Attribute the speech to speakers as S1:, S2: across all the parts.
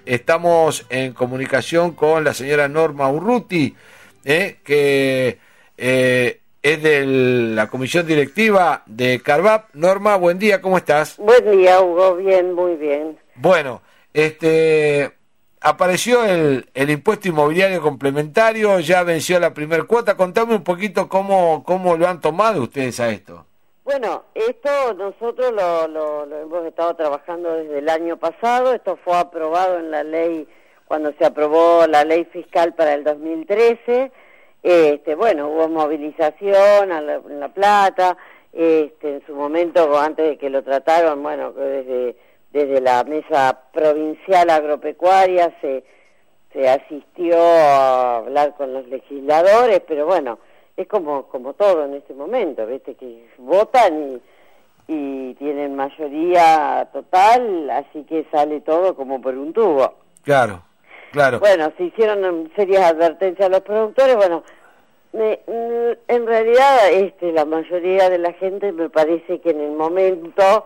S1: estamos en comunicación con la señora Norma Urruti, que es de la comisión directiva de Carvap. Norma, buen día, ¿cómo estás?
S2: Buen día, Hugo, bien, muy bien.
S1: Bueno, apareció el impuesto inmobiliario complementario, ya venció la primer cuota. Contame un poquito cómo lo han tomado ustedes a esto.
S2: Bueno, esto nosotros lo hemos estado trabajando desde el año pasado. Esto fue aprobado en la ley, cuando se aprobó la ley fiscal para el 2013. Bueno, hubo movilización en La Plata. En su momento, antes de que lo trataron, bueno, desde la mesa provincial agropecuaria se asistió a hablar con los legisladores, pero bueno, es como todo en este momento, ¿viste? Que votan y tienen mayoría total, así que sale todo como por un tubo.
S1: Claro.
S2: Bueno, se hicieron serias advertencias a los productores. Bueno, en realidad la mayoría de la gente me parece que en el momento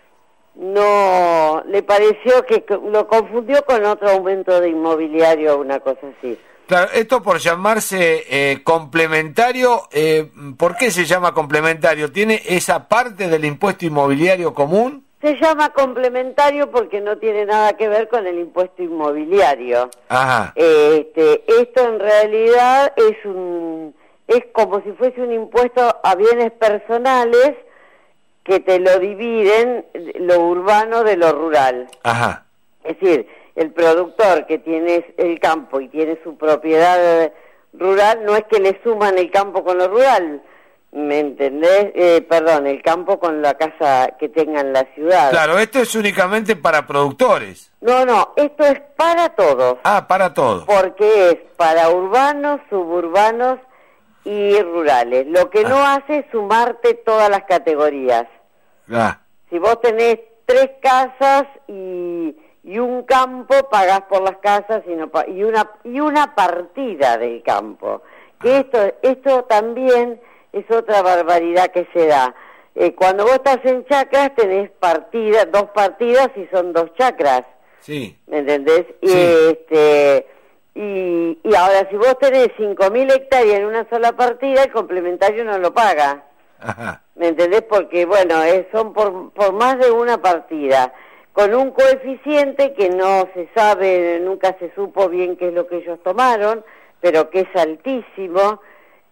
S2: no le pareció, que lo confundió con otro aumento de inmobiliario o una cosa así.
S1: Claro, esto por llamarse complementario, ¿por qué se llama complementario? ¿Tiene esa parte del impuesto inmobiliario común?
S2: Se llama complementario porque no tiene nada que ver con el impuesto inmobiliario.
S1: Ajá.
S2: Esto en realidad es como si fuese un impuesto a bienes personales que te lo dividen lo urbano de lo rural.
S1: Ajá.
S2: Es decir, el productor que tiene el campo y tiene su propiedad rural, no es que le suman el campo con lo rural, ¿me entendés? El campo con la casa que tenga en la ciudad.
S1: Claro, esto es únicamente para productores.
S2: No, esto es para todos.
S1: Ah, para todos.
S2: Porque es para urbanos, suburbanos y rurales. Lo que no hace es sumarte todas las categorías. Si vos tenés 3 casas y un campo, pagás por las casas y una partida del campo. Que esto también es otra barbaridad que se da. Cuando vos estás en chacras tenés 2 partidas y son 2 chacras.
S1: Sí.
S2: ¿Me entendés?
S1: Sí.
S2: Y ahora si vos tenés 5.000 hectáreas en una sola partida, el complementario no lo paga.
S1: Ajá.
S2: ¿Me entendés? Porque, bueno, son por más de una partida, con un coeficiente que no se sabe, nunca se supo bien qué es lo que ellos tomaron, pero que es altísimo.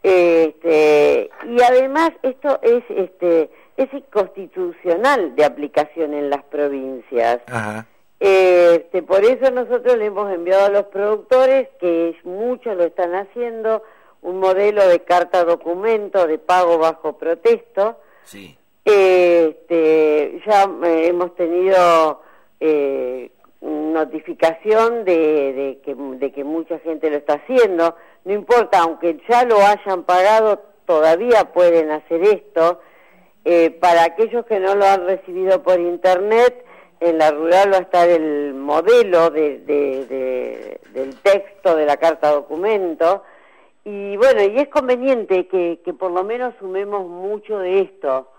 S2: Y además esto es inconstitucional de aplicación en las provincias.
S1: Ajá.
S2: Por eso nosotros le hemos enviado a los productores, que muchos lo están haciendo, un modelo de carta documento de pago bajo protesto.
S1: Sí.
S2: Ya hemos tenido notificación de que mucha gente lo está haciendo. No importa, aunque ya lo hayan pagado, todavía pueden hacer esto. Para aquellos que no lo han recibido por internet, en la rural va a estar el modelo del texto de la carta documento. Y bueno, y es conveniente que por lo menos sumemos mucho de esto.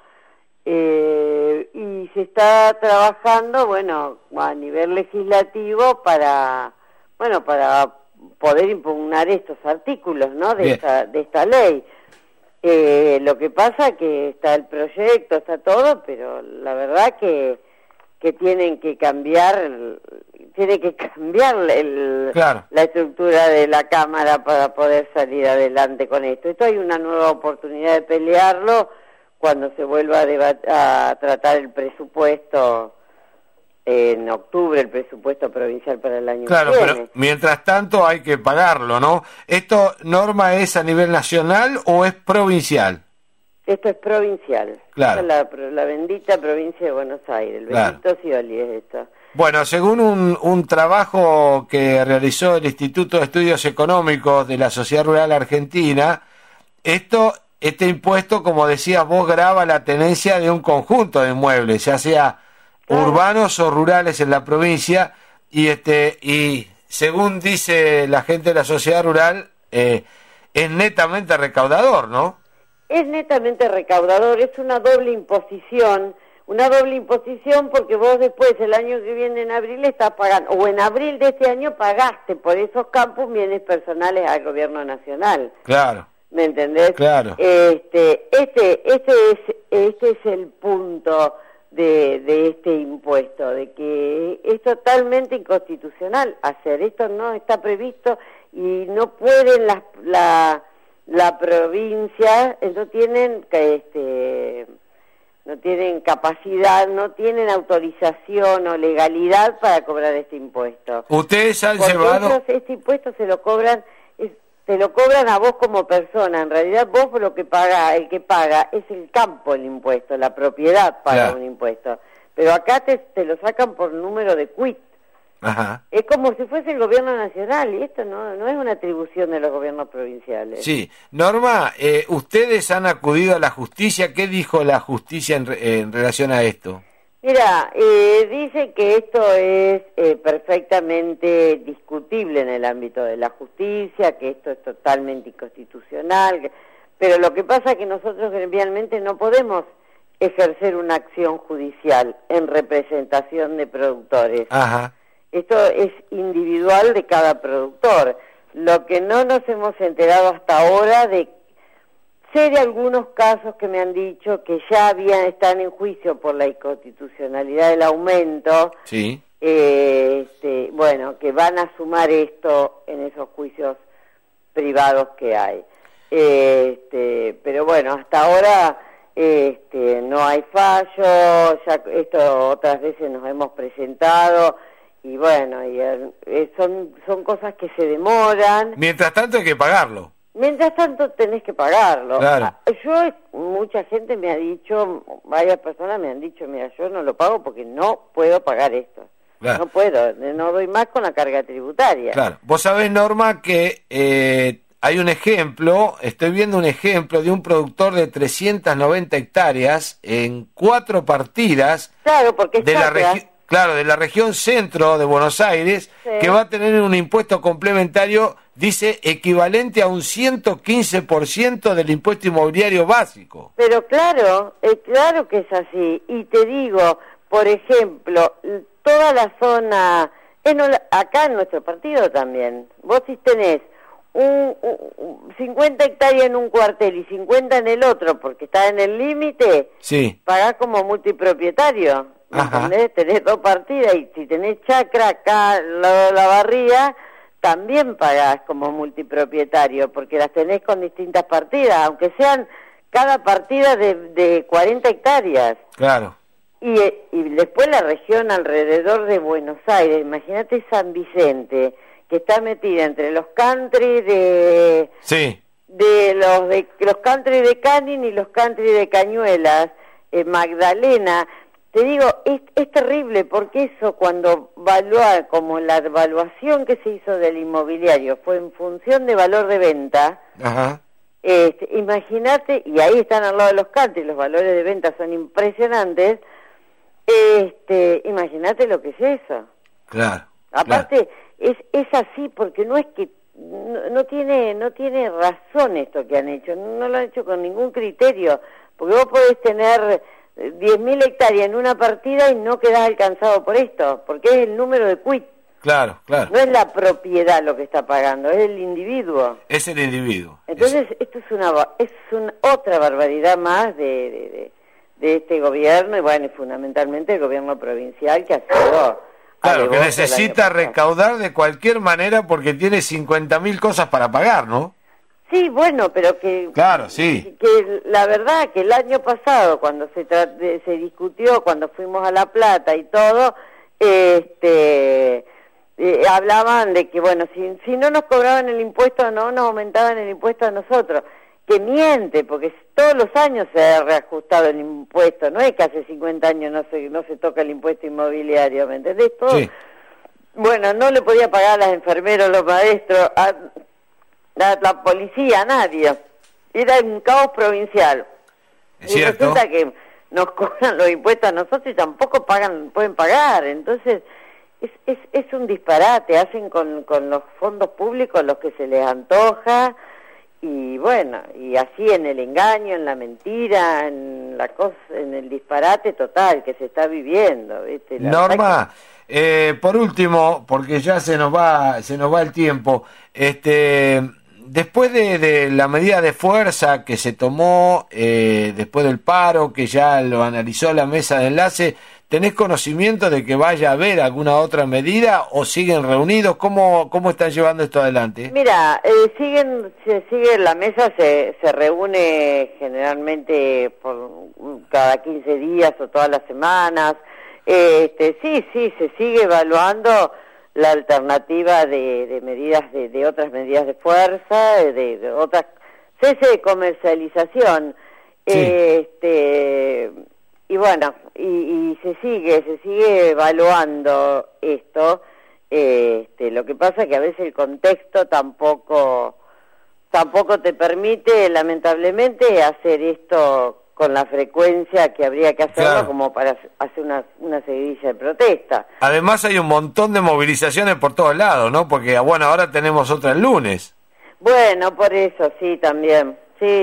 S2: Y se está trabajando, bueno, a nivel legislativo para poder impugnar estos artículos, ¿no? De esta ley. Lo que pasa que está el proyecto, está todo, pero la verdad que tiene que cambiar
S1: Claro.
S2: la estructura de la Cámara para poder salir adelante con esto. Esto hay una nueva oportunidad de pelearlo cuando se vuelva a tratar el presupuesto en octubre, el presupuesto provincial para el año que viene.
S1: Claro, pero mientras tanto hay que pagarlo, ¿no? ¿Esto, Norma, es a nivel nacional o es provincial?
S2: Esto es provincial.
S1: Claro.
S2: La bendita provincia de Buenos Aires, el bendito Scioli es esto.
S1: Bueno, según un trabajo que realizó el Instituto de Estudios Económicos de la Sociedad Rural Argentina, este impuesto, como decías vos, grava la tenencia de un conjunto de inmuebles, ya sea urbanos o rurales en la provincia, y según dice la gente de la sociedad rural, es netamente recaudador, ¿no?
S2: Es netamente recaudador, es una doble imposición. una doble imposición porque vos después, el año que viene en abril, estás pagando, o en abril de este año pagaste por esos campos bienes personales al gobierno nacional.
S1: Claro.
S2: ¿Me entendés?
S1: Claro.
S2: Este es el punto de este impuesto, de que es totalmente inconstitucional hacer esto, no está previsto y no pueden la provincia, no tienen capacidad, no tienen autorización o legalidad para cobrar este impuesto.
S1: Ustedes han
S2: Porque
S1: llevado...
S2: ellos este impuesto se lo cobran a vos como persona. En realidad vos lo que paga, el que paga es el campo el impuesto, la propiedad paga
S1: Claro.
S2: un impuesto. Pero acá te lo sacan por número de quit.
S1: Ajá.
S2: Es como si fuese el gobierno nacional y esto no es una atribución de los gobiernos provinciales.
S1: Sí. Norma, ustedes han acudido a la justicia. ¿Qué dijo la justicia en relación a esto?
S2: Mira, dice que esto es perfectamente discutible en el ámbito de la justicia, que esto es totalmente inconstitucional, pero lo que pasa es que nosotros gremialmente no podemos ejercer una acción judicial en representación de productores.
S1: Ajá.
S2: Esto es individual de cada productor. Lo que no nos hemos enterado hasta ahora sé de algunos casos que me han dicho que ya están en juicio por la inconstitucionalidad del aumento.
S1: Sí.
S2: Bueno, que van a sumar esto en esos juicios privados que hay. Pero bueno, hasta ahora no hay fallo, ya esto otras veces nos hemos presentado y bueno, son cosas que se demoran.
S1: Mientras tanto hay que pagarlo.
S2: Mientras tanto tenés que pagarlo.
S1: Claro.
S2: Mucha gente me ha dicho, varias personas me han dicho, mira, yo no lo pago porque no puedo pagar esto.
S1: Claro.
S2: No puedo, no doy más con la carga tributaria.
S1: Claro. Vos sabés, Norma, que hay un ejemplo, estoy viendo un ejemplo de un productor de 390 hectáreas en 4 partidas.
S2: Claro, porque es
S1: de la
S2: chacra.
S1: Claro, de la región centro de Buenos Aires,
S2: Sí.
S1: que va a tener un impuesto complementario, dice, equivalente a un 115% del impuesto inmobiliario básico.
S2: Pero claro que es así. Y te digo, por ejemplo, toda la zona, acá en nuestro partido también, vos si tenés 50 hectáreas en un cuartel y 50 en el otro, porque está en el límite,
S1: Sí.
S2: pagás como multipropietario.
S1: Ajá.
S2: ¿Entendés? Tenés 2 partidas y si tenés chacra acá al lado de la barría, también pagás como multipropietario, porque las tenés con distintas partidas, aunque sean cada partida de 40 hectáreas.
S1: Claro.
S2: Y después la región alrededor de Buenos Aires, imagínate San Vicente, que está metida entre los country
S1: Sí.
S2: los country de Canning y los country de Cañuelas, Magdalena. Te digo, es terrible porque eso cuando como la evaluación que se hizo del inmobiliario fue en función de valor de venta.
S1: Ajá.
S2: Imagínate, y ahí están al lado de los country, los valores de venta son impresionantes. Imagínate lo que es eso.
S1: Claro.
S2: Aparte, es así porque no es que no tiene razón esto que han hecho, no lo han hecho con ningún criterio, porque vos podés tener 10.000 hectáreas en una partida y no quedás alcanzado por esto, porque es el número de quit.
S1: Claro, claro.
S2: No es la propiedad lo que está pagando, es el individuo.
S1: Es el individuo.
S2: Entonces, esto es otra barbaridad más de este gobierno, y bueno, y fundamentalmente el gobierno provincial que ha sido...
S1: Claro, que necesita recaudar de cualquier manera porque tiene 50.000 cosas para pagar, ¿no?
S2: Sí, bueno, pero que...
S1: Claro, sí.
S2: Que la verdad que el año pasado, cuando se discutió, cuando fuimos a La Plata y todo, hablaban de que, bueno, si no nos cobraban el impuesto, no nos aumentaban el impuesto a nosotros. Que miente, porque todos los años se ha reajustado el impuesto, no es que hace 50 años no se toca el impuesto inmobiliario, ¿me entendés? Todo.
S1: Sí.
S2: Bueno, no le podía pagar a los enfermeros, los maestros, a la policía, a nadie. Era un caos provincial.
S1: ¿Es
S2: y
S1: cierto?
S2: resulta que nos cobran los impuestos a nosotros y tampoco pueden pagar. Entonces, es un disparate. Hacen con los fondos públicos los que se les antoja y bueno, y así en el engaño, en la mentira, en la cosa, en el disparate total que se está viviendo, ¿viste?
S1: Norma, por último, porque ya se nos va el tiempo, después de la medida de fuerza que se tomó, después del paro, que ya lo analizó la mesa de enlace, ¿tenés conocimiento de que vaya a haber alguna otra medida o siguen reunidos? ¿Cómo están llevando esto adelante?
S2: Mira, la mesa se reúne generalmente por cada 15 días o todas las semanas. Sí, se sigue evaluando la alternativa de medidas, de otras medidas de fuerza, de otras cese de comercialización.
S1: Sí.
S2: Y bueno, y se sigue evaluando esto. Lo que pasa es que a veces el contexto tampoco te permite, lamentablemente, hacer esto con la frecuencia que habría que hacerlo, claro, como para hacer una seguidilla de protesta.
S1: Además hay un montón de movilizaciones por todos lados, ¿no? Porque, bueno, ahora tenemos otra el lunes.
S2: Bueno, por eso, sí, también.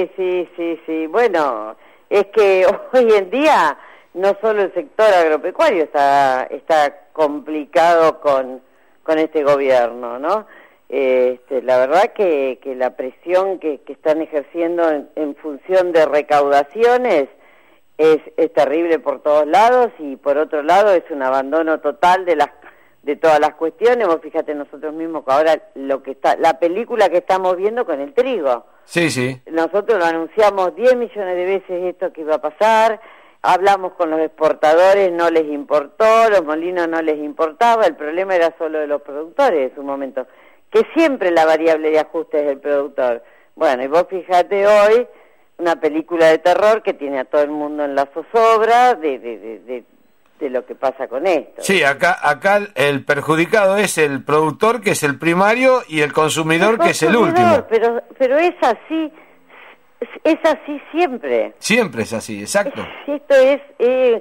S2: Sí. Bueno, es que hoy en día no solo el sector agropecuario está complicado con este gobierno, ¿no? La verdad que la presión que están ejerciendo en función de recaudaciones es terrible por todos lados, y por otro lado es un abandono total de todas las cuestiones. Vos fíjate nosotros mismos que ahora la película que estamos viendo con el trigo.
S1: Sí.
S2: Nosotros lo anunciamos 10 millones de veces esto que iba a pasar. Hablamos con los exportadores, no les importó, los molinos no les importaba, el problema era solo de los productores en su momento, que siempre la variable de ajuste es el productor. Bueno, y vos fíjate hoy, una película de terror que tiene a todo el mundo en la zozobra de lo que pasa con esto.
S1: Sí, acá el perjudicado es el productor, que es el primario, y el consumidor, que es el último.
S2: Pero es así. Es así siempre.
S1: Siempre es así, exacto.
S2: Esto es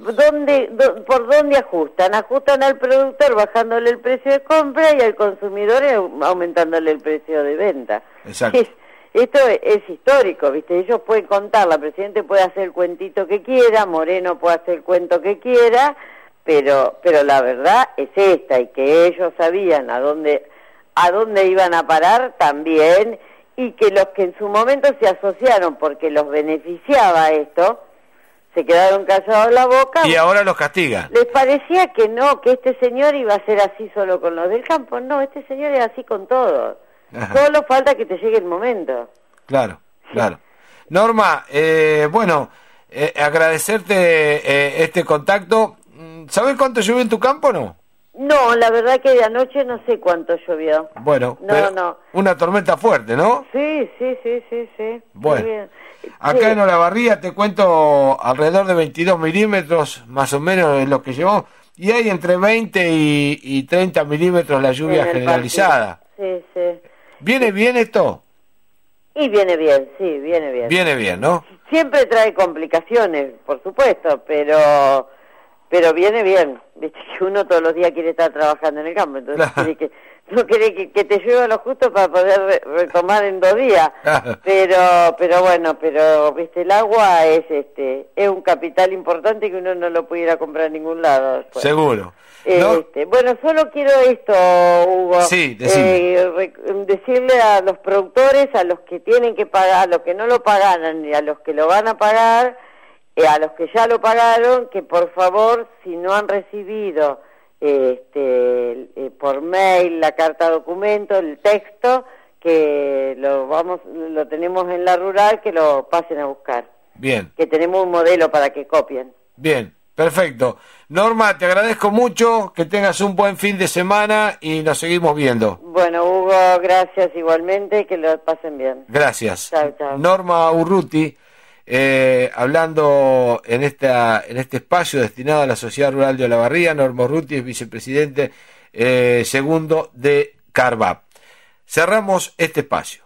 S2: ¿por dónde ajustan? Ajustan al productor bajándole el precio de compra y al consumidor aumentándole el precio de venta.
S1: Exacto.
S2: Esto es histórico, ¿viste? Ellos pueden contar, la Presidente puede hacer el cuentito que quiera, Moreno puede hacer el cuento que quiera, pero la verdad es esta, y que ellos sabían a dónde iban a parar también, y que los que en su momento se asociaron porque los beneficiaba esto, se quedaron callados la boca.
S1: Y ahora los castiga.
S2: Les parecía que no, que este señor iba a ser así solo con los del campo. No, este señor es así con todos. Ajá. Solo falta que te llegue el momento.
S1: Claro. Norma, agradecerte este contacto. ¿Sabes cuánto llovió en tu campo o no?
S2: No, la verdad que de anoche no sé cuánto llovió.
S1: Bueno, no. Una tormenta fuerte, ¿no?
S2: Sí.
S1: Bueno, acá en Olavarría te cuento alrededor de 22 milímetros, más o menos es lo que llevamos, y hay entre 20 y 30 milímetros la lluvia generalizada.
S2: Sí.
S1: ¿Viene bien esto?
S2: Y viene bien, sí, viene bien.
S1: Viene bien, ¿no?
S2: Siempre trae complicaciones, por supuesto, pero viene bien. Viste que uno todos los días quiere estar trabajando en el campo, entonces no quiere que te llueva lo justo para poder retomar en 2 días. Pero viste, el agua es un capital importante que uno no lo pudiera comprar en ningún lado después.
S1: Seguro.
S2: Bueno, solo quiero esto, Hugo.
S1: Sí,
S2: decirle a los productores, a los que tienen que pagar, a los que no lo pagaron y a los que lo van a pagar, a los que ya lo pagaron, que por favor, si no han recibido por mail la carta documento, el texto, que lo tenemos en la rural, que lo pasen a buscar.
S1: Bien.
S2: Que tenemos un modelo para que copien.
S1: Bien, perfecto. Norma, te agradezco mucho, que tengas un buen fin de semana y nos seguimos viendo.
S2: Bueno, Hugo, gracias igualmente, que lo pasen bien.
S1: Gracias.
S2: Chao.
S1: Norma Urruti, hablando en este espacio destinado a la Sociedad Rural de Olavarría. Norma Urruti es vicepresidente segundo de CARVAP. Cerramos este espacio.